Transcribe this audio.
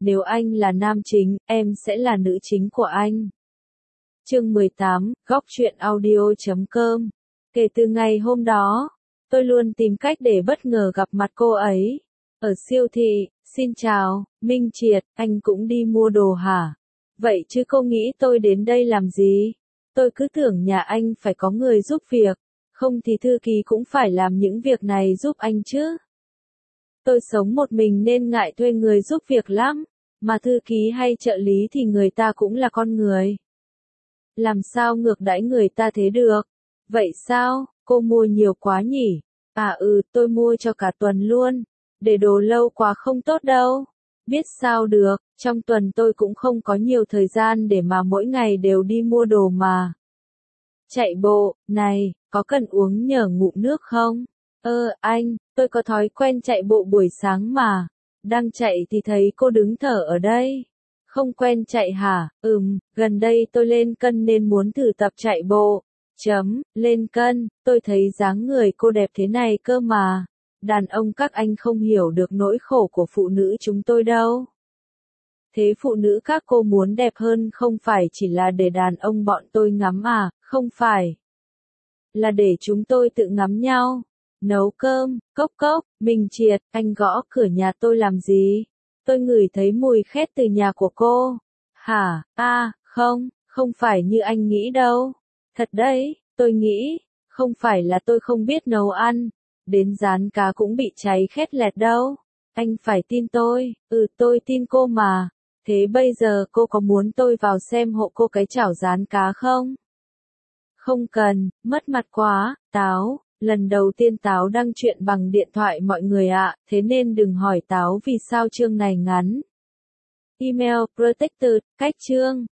nếu anh là nam chính, em sẽ là nữ chính của anh. Chương 18, Góc truyện audio.com. Kể từ ngày hôm đó, tôi luôn tìm cách để bất ngờ gặp mặt cô ấy. Ở siêu thị, xin chào, Minh Triệt, anh cũng đi mua đồ hả? Vậy chứ cô nghĩ tôi đến đây làm gì? Tôi cứ tưởng nhà anh phải có người giúp việc, không thì thư ký cũng phải làm những việc này giúp anh chứ. Tôi sống một mình nên ngại thuê người giúp việc lắm, mà thư ký hay trợ lý thì người ta cũng là con người. Làm sao ngược đãi người ta thế được? Vậy sao, cô mua nhiều quá nhỉ? Tôi mua cho cả tuần luôn. Để đồ lâu quá không tốt đâu. Biết sao được, trong tuần tôi cũng không có nhiều thời gian để mà mỗi ngày đều đi mua đồ mà. Chạy bộ, này, có cần uống nhờ ngụm nước không? Anh, tôi có thói quen chạy bộ buổi sáng mà. Đang chạy thì thấy cô đứng thở ở đây. Không quen chạy hả? Gần đây tôi lên cân nên muốn thử tập chạy bộ. Lên cân, tôi thấy dáng người cô đẹp thế này cơ mà. Đàn ông các anh không hiểu được nỗi khổ của phụ nữ chúng tôi đâu. Thế phụ nữ các cô muốn đẹp hơn không phải chỉ là để đàn ông bọn tôi ngắm à, không phải. Là để chúng tôi tự ngắm nhau. Nấu cơm, cốc cốc, Minh Triệt, anh gõ cửa nhà tôi làm gì? Tôi ngửi thấy mùi khét từ nhà của cô. Hả? Không phải như anh nghĩ đâu. Thật đấy, tôi nghĩ, không phải là tôi không biết nấu ăn. Đến rán cá cũng bị cháy khét lẹt đâu. Anh phải tin tôi, tôi tin cô mà. Thế bây giờ cô có muốn tôi vào xem hộ cô cái chảo rán cá không? Không cần, mất mặt quá, Táo. Lần đầu tiên Táo đăng chuyện bằng điện thoại mọi người ạ, thế nên đừng hỏi Táo vì sao chương này ngắn. Email Protected, cách chương.